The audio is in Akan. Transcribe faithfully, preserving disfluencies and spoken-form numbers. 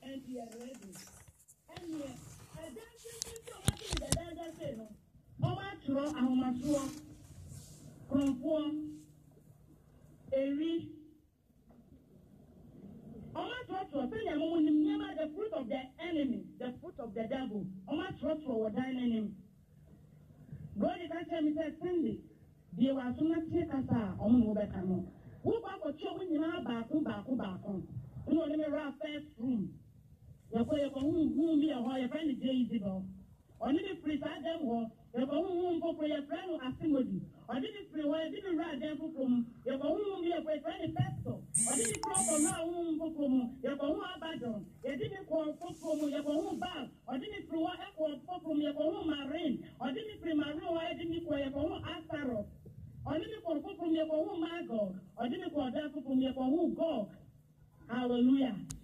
and you are ready. And you are dancing to the dancing. How much wrong, how much wrong, conform, a reach. How much wrong to say, remember the fruit of the enemy, the fruit of the devil. How much wrong to our enemy? God is actually said, Sunday. They were so much take us on over Cano. Who back for showing you now back, back, back on. You know, let me run first room. You're going to whom be a whole friend is Jay-Z. Or did it preside them all? You're going to for your friend or assembly. Or did it free where didn't ride them from? You're going to be a friend pesto. Or did it crop on our home for promo? You're going to abandon. You didn't call for promo, you're going to bow. Or did it free what echo for promo, you're going to marine. Or did it free marine, or didn't call you're going to Astaro. Or did it call for promo, you're going to Magog. Or did it call that for promo, you're going to go. Hallelujah.